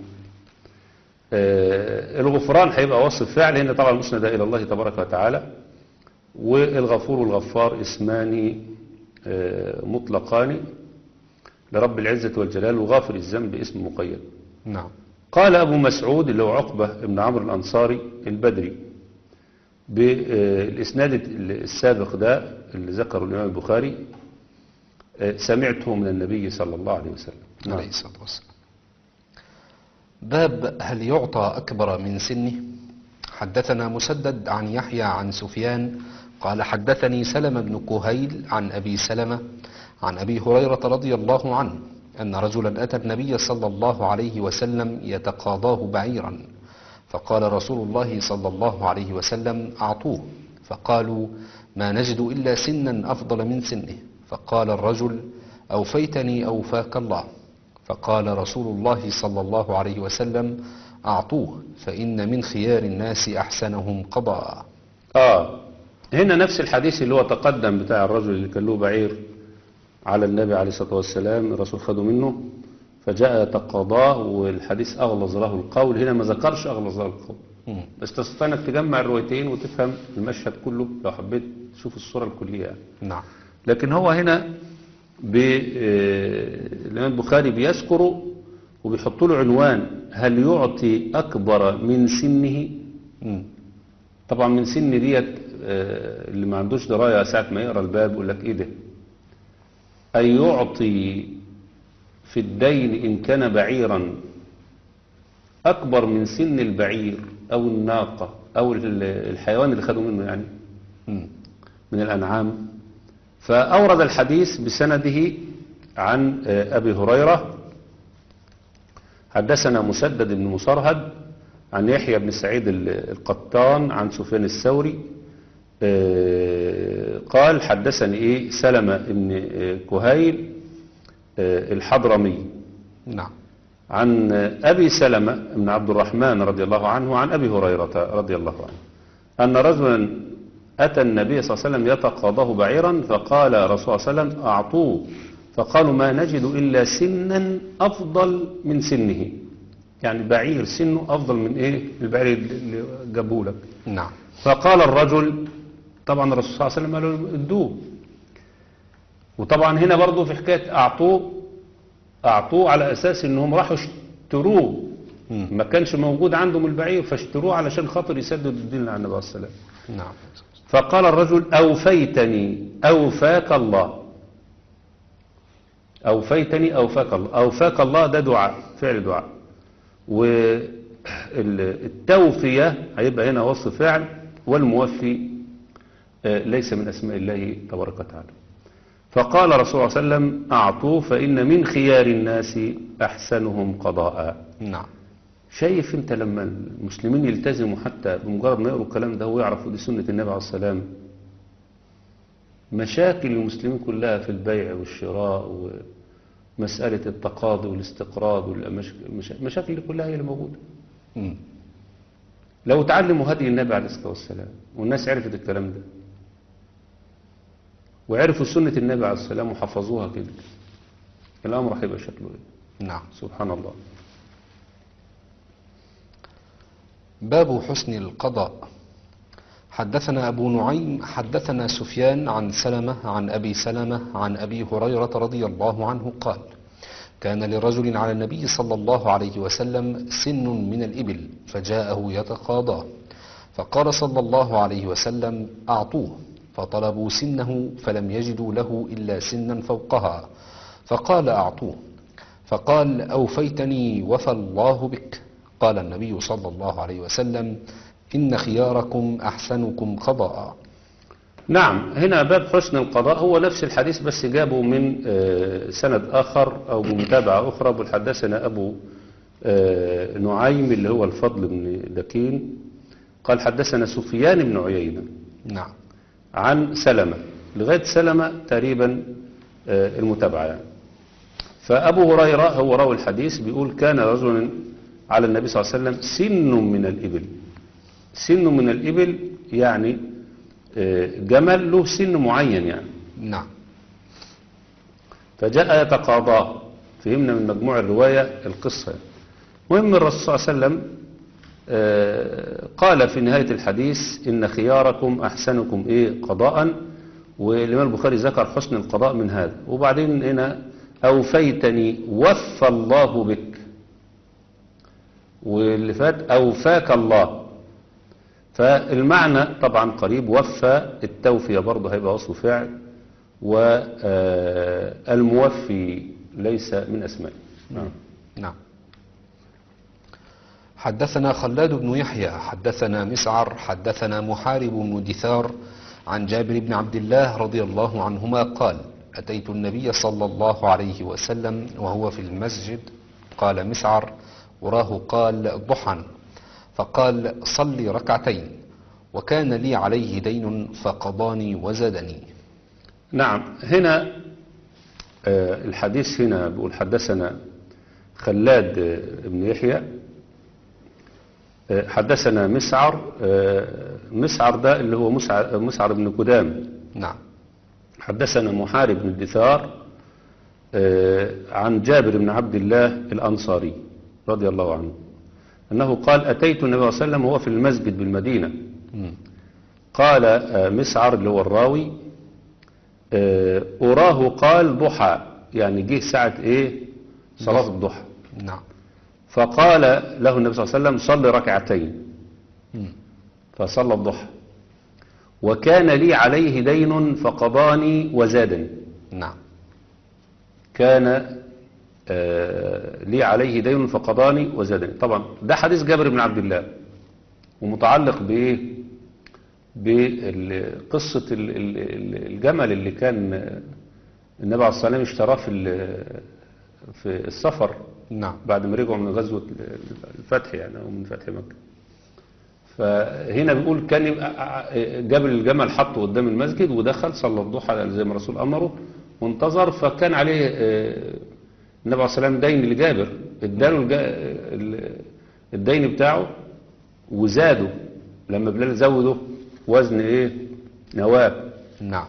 آه، الغفران هيبقى وصف فعل، لأن طبعا مسند إلى الله تبارك وتعالى. والغفور والغفار اسمان آه، مطلقان لرب العزة والجلال، وغافر الذنب اسم مقيد. نعم. قال أبو مسعود اللي هو عقبة بن عمرو الأنصاري البدري بالإسناد السابق ده اللي ذكره الإمام البخاري، آه، سمعته من النبي صلى الله عليه وسلم. نعم. عليه الصلاة والسلام. باب هل يعطى أكبر من سنه. حدثنا مسدد عن يحيى عن سفيان قال حدثني سلمة بن كهيل عن أبي سلمة عن أبي هريرة رضي الله عنه أن رجلا أتى النبي صلى الله عليه وسلم يتقاضاه بعيرا، فقال رسول الله صلى الله عليه وسلم أعطوه، فقالوا ما نجد إلا سنا أفضل من سنه، فقال الرجل أوفيتني أوفاك الله، فقال رسول الله صلى الله عليه وسلم أعطوه فإن من خيار الناس أحسنهم قضاء. آه هنا نفس الحديث اللي هو تقدم بتاع الرجل اللي كان له بعير على النبي عليه الصلاة والسلام، الرسول خده منه فجاء يتقاضاه، والحديث أغلظ له القول. هنا ما ذكرش أغلظ له القول، مم. بس تستطيع انك تجمع الروايتين وتفهم المشهد كله لو حبيت تشوف الصورة الكلية يعني. نعم. لكن هو هنا ب- آه، الإمام البخاري بيذكره وبيحط له عنوان هل يعطي أكبر من سنه. مم. طبعا من سن ديت آه، اللي ما عندوش دراية ساعة ما يقرأ الباب يقول لك ايه ده، أي يعطي في الدين إن كان بعيرا أكبر من سن البعير أو الناقة أو ال- الحيوان اللي خدوا منه يعني مم. من الأنعام. فأورد الحديث بسنده عن آه، أبي هريرة. حدثنا مسدد بن مسرهد عن يحيى بن سعيد ال- القطان عن سفيان الثوري آه، قال حدثني إيه سلمة بن آه، كهيل آه، الحضرمي نعم. عن أبي سلمة بن عبد الرحمن رضي الله عنه عن أبي هريرة رضي الله عنه أن رجلا أتى النبي صلى الله عليه وسلم يتقاضاه بعيرا، فقال رسول الله صلى الله عليه وسلم أعطوه، فقالوا ما نجد إلا سنا أفضل من سنه، يعني بعير سنه أفضل من إيه البعير اللي جابوه لك. نعم. فقال الرجل، طبعا الرسول صلى الله عليه وسلم قال له ادوه. وطبعا هنا برضو في حكاية أعطوه أعطوه على أساس إنهم راحوا اشتروه، مم. ما كانش موجود عندهم البعير فاشتروه علشان خاطر يسددوا الدين على النبي عليه السلام. نعم. فقال الرجل أوفيتني أوفاك الله، أوفيتني أوفاك الله، أوفاك الله ده دعاء، فعل دعاء. والتوفية هيبقى هنا وصف فعل، والموفي آه، ليس من أسماء الله تبارك وتعالى. فقال رسول الله صلى الله عليه وسلم أعطوه فإن من خيار الناس أحسنهم قضاء. نعم. شايف انت لما المسلمين يلتزموا حتى بمجرد ما يقروا الكلام ده ويعرفوا دي سنة النبي عليه السلام، مشاكل المسلمين كلها في البيع والشراء ومسألة التقاضي والاستقراض والمشاكل دي كلها هي اللي موجودة. مم. لو تعلموا هدي النبي عليه الصلاة والسلام والناس عرفت الكلام ده وعرفوا سنة النبي عليه السلام وحفظوها كده، الأمر هيبقى شكله ايه؟ نعم. سبحان الله. باب حسن القضاء. حدثنا أبو نعيم حدثنا سفيان عن سلمة عن أبي سلمة عن أبي هريرة رضي الله عنه قال كان لرجل على النبي صلى الله عليه وسلم سن من الإبل فجاءه يتقاضاه، فقال صلى الله عليه وسلم أعطوه، فطلبوا سنه فلم يجدوا له إلا سنا فوقها، فقال أعطوه، فقال أوفيتني وفى الله بك. قال النبي صلى الله عليه وسلم إن خياركم أحسنكم قضاء. نعم. هنا باب حسن القضاء هو نفس الحديث بس جابه من آه، سند آخر أو بمتابعة أخرى. حدثنا أبو آه، نعيم اللي هو الفضل بن دكين قال حدثنا سفيان بن عيينة نعم. عن سلمة لغاية سلمة تقريبا آه، المتابعة يعني. فأبو هريرة هو راوي الحديث بيقول كان رجل على النبي صلى الله عليه وسلم سن من الإبل. سن من الإبل يعني آه، جمل له سن معين يعني. نعم. فجاء يتقاضاه. فهمنا من مجموع الرواية القصة. المهم الرسول صلى الله عليه وسلم آه، قال في نهاية الحديث إن خياركم أحسنكم إيه قضاء. والإمام البخاري ذكر حسن القضاء من هذا. وبعدين هنا أوفيتني وفى الله بك. واللي فات أوفاك الله. فالمعنى طبعا قريب. وفى التوفية برضه هيبقى وصف فعل. والموفي ليس من أسمائه. نعم. نعم. حدثنا خلاد بن يحيى حدثنا مسعر حدثنا محارب بن دثار عن جابر بن عبد الله رضي الله عنهما قال أتيت النبي صلى الله عليه وسلم وهو في المسجد. قال مسعر وراه قال ضحى فقال صلي ركعتين وكان لي عليه دين فقضاني وزادني. نعم. هنا آه، الحديث هنا بيقول حدثنا خلاد آه، بن يحيى آه، حدثنا مسعر. آه، مسعر ده اللي هو مسعر, مسعر بن كدام. نعم. حدثنا محارب بن الدثار آه، عن جابر بن عبد الله الأنصاري رضي الله عنه أنه قال أتيت النبي صلى الله عليه وسلم وهو في المسجد بالمدينة. مم. قال آه، مسعر اللي هو الراوي آه، أراه قال ضحى يعني جه ساعة إيه صلاة الضحى. نعم. فقال له النبي صلى الله عليه وسلم صل ركعتين. مم. فصلى الضحى وكان لي عليه دين فقضاني وزادني. نعم. كان آه، لي عليه دين فقضاني وزادني. طبعا ده حديث جابر بن عبد الله ومتعلق بإيه بقصة ال- ال- ال- الجمل اللي كان النبي عليه الصلاة والسلام اشتراه في ال- في السفر نعم. بعد ما رجعوا من غزوة الفتح يعني أو من فتح مكة. فهنا بيقول كان يبقى جاب الجمل حطه قدام المسجد ودخل صلى الضحى زي ما الرسول أمره وانتظر. فكان عليه آه، النبي عليه الصلاة والسلام دين لجابر اداله الج- ال- الدين بتاعه وزاده لما بلال زوده وزن ايه نواه. نعم.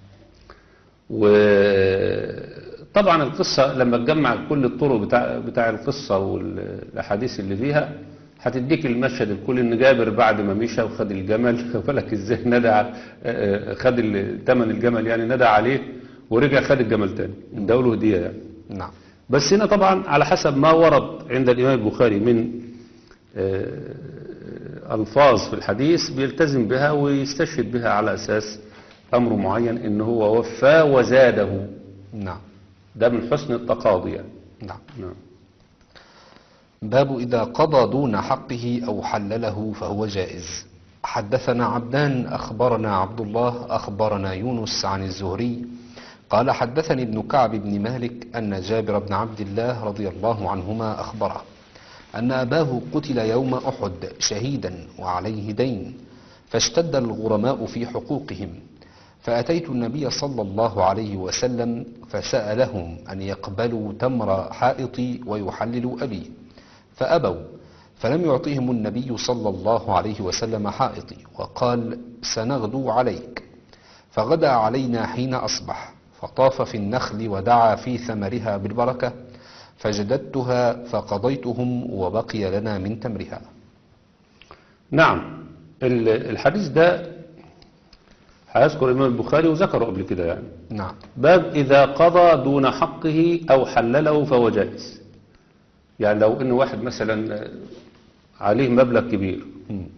وطبعا القصة لما تجمع كل الطرق بتاع, بتاع القصة والأحاديث اللي فيها هتديك المشهد الكل ان جابر بعد ما مشى وخد الجمل بالك ازاي ندى خد ثمن الجمل يعني ندى عليه ورجع خد الجمل تاني اداله هدية يعني. نعم. بس هنا طبعا على حسب ما ورد عند الإمام البخاري من آه، ألفاظ في الحديث بيلتزم بها ويستشهد بها على أساس أمر معين إن هو وفى وزاده. نعم. ده من حسن التقاضي يعني. نعم. نعم. باب إذا قضى دون حقه أو حلله فهو جائز. حدثنا عبدان أخبرنا عبد الله أخبرنا يونس عن الزهري قال حدثني ابن كعب بن مالك أن جابر بن عبد الله رضي الله عنهما أخبره أن أباه قتل يوم أحد شهيدا وعليه دين فاشتد الغرماء في حقوقهم فأتيت النبي صلى الله عليه وسلم فسألهم أن يقبلوا تمر حائطي ويحللوا أبي فأبوا فلم يعطيهم النبي صلى الله عليه وسلم حائطي وقال سنغدو عليك فغدا علينا حين أصبح فطاف في النخل ودعا في ثمرها بالبركة فجددتها فقضيتهم وبقي لنا من تمرها. نعم. ال- الحديث ده هيذكر الإمام البخاري وذكره قبل كده يعني. نعم. باب إذا قضى دون حقه أو حلله فهو جائز. يعني لو إن واحد مثلا عليه مبلغ كبير مم.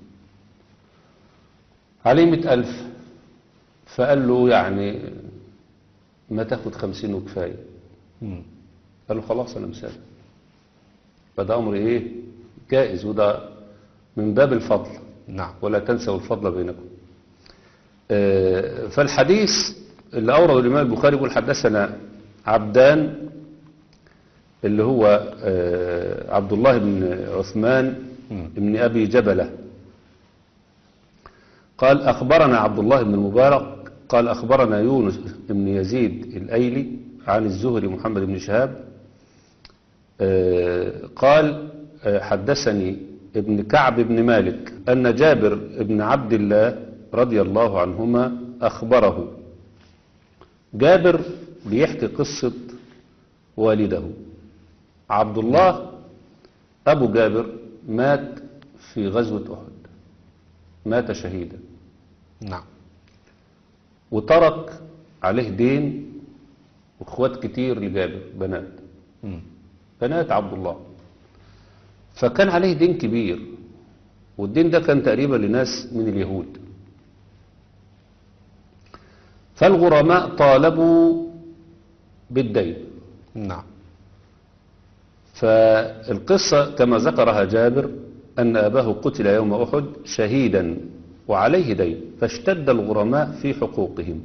عليه مئة ألف فقال له يعني ما تاخد خمسين وكفاية. مم. قال له خلاص أنا مسافر. فده أمر إيه جائز وده من باب الفضل. نعم. ولا تنسوا الفضل بينكم. آه، فالحديث اللي أورد الإمام البخاري يقول حدثنا عبدان اللي هو آه، عبد الله بن عثمان بن أبي جبلة قال أخبرنا عبد الله بن المبارك قال أخبرنا يونس بن يزيد الأيلي عن الزهري محمد بن شهاب آه، قال آه، حدثني ابن كعب بن مالك أن جابر بن عبد الله رضي الله عنهما أخبره. جابر بيحكي قصة والده عبد الله أبو جابر مات في غزوة أحد، مات شهيدا. نعم. وترك عليه دين واخوات كتير لجابر بنات مم. بنات عبد الله، فكان عليه دين كبير، والدين ده كان تقريبا لناس من اليهود. فالغرماء طالبوا بالدين. نعم. فالقصة كما ذكرها جابر أن أباه قتل يوم أحد شهيدا وعليه دين، فاشتد الغرماء في حقوقهم.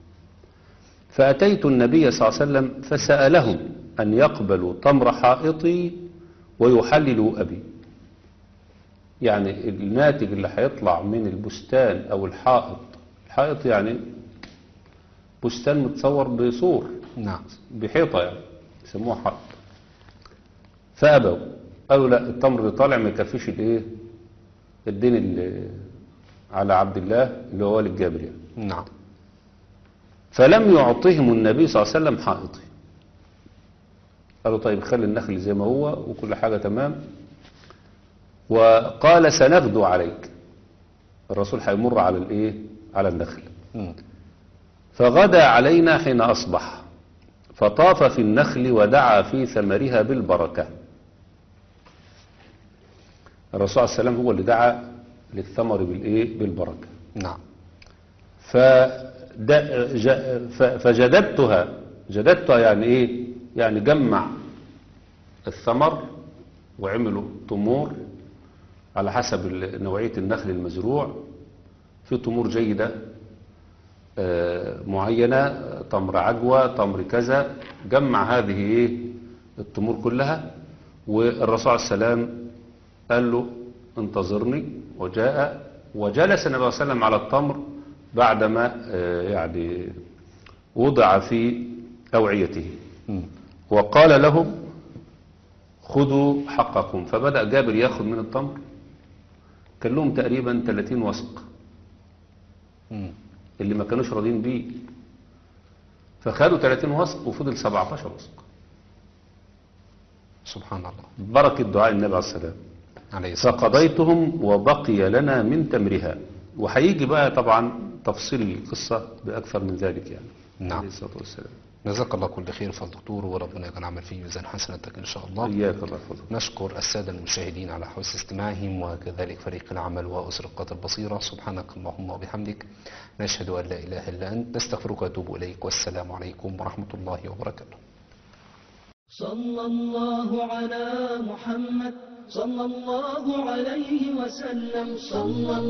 فأتيت النبي صلى الله عليه وسلم فسألهم أن يقبلوا تمر حائطي ويحللوا أبي. يعني الناتج اللي هيطلع من البستان أو الحائط، الحائط يعني بستان متصور بسور، نعم. بحيطة يعني يسموها حائط. فأبوا، قالوا لا، التمر اللي طالع ما يكفيش الايه الدين اللي على عبد الله اللي هو والد جابر يعني. نعم. فلم يعطهم النبي صلى الله عليه وسلم حائطي. قالوا طيب خلي النخل زي ما هو وكل حاجة تمام. وقال سنغدو عليك، الرسول هيمر على الايه على النخل. مم. فغدا علينا حين أصبح فطاف في النخل ودعا في ثمرها بالبركة. الرسول عليه السلام هو اللي دعا للثمر بالإيه بالبركة. نعم. فجددتها جددتها يعني إيه؟ يعني جمع الثمر وعملوا تمور على حسب نوعية النخل المزروع. في تمور جيدة معينة، تمر عجوة، تمر كذا، جمع هذه ايه التمور كلها. والرسول عليه السلام قال له انتظرني، وجاء وجلس النبي صلى الله عليه وسلم على التمر بعدما يعني وضع في أوعيته، وقال لهم خذوا حقكم. فبدأ جابر ياخذ من التمر، كان لهم تقريبا ثلاثين وسق اللي ما كانوش راضين بيه، فخدوا ثلاثين وسق وفضل سبعة عشر وسق. سبحان الله. بركة دعاء النبي عليه السلام. فقضيتهم وبقي لنا من تمرها. وهيجي بقى طبعا تفصيل القصة بأكثر من ذلك يعني. نعم. عليه الصلاة والسلام. جزاك الله كل خير فضل دكتور، وربنا يكون عمل فيه ميزان حسناتك إن شاء الله. إياك الله يحفظك. نشكر السادة المشاهدين على حسن استماعهم، وكذلك فريق العمل وأسرقة البصيرة. سبحانك اللهم وبحمدك، نشهد أن لا إله إلا أنت، نستغفرك ونتوب إليك، والسلام عليكم ورحمة الله وبركاته. صلى الله على محمد صلى الله عليه وسلم. صلى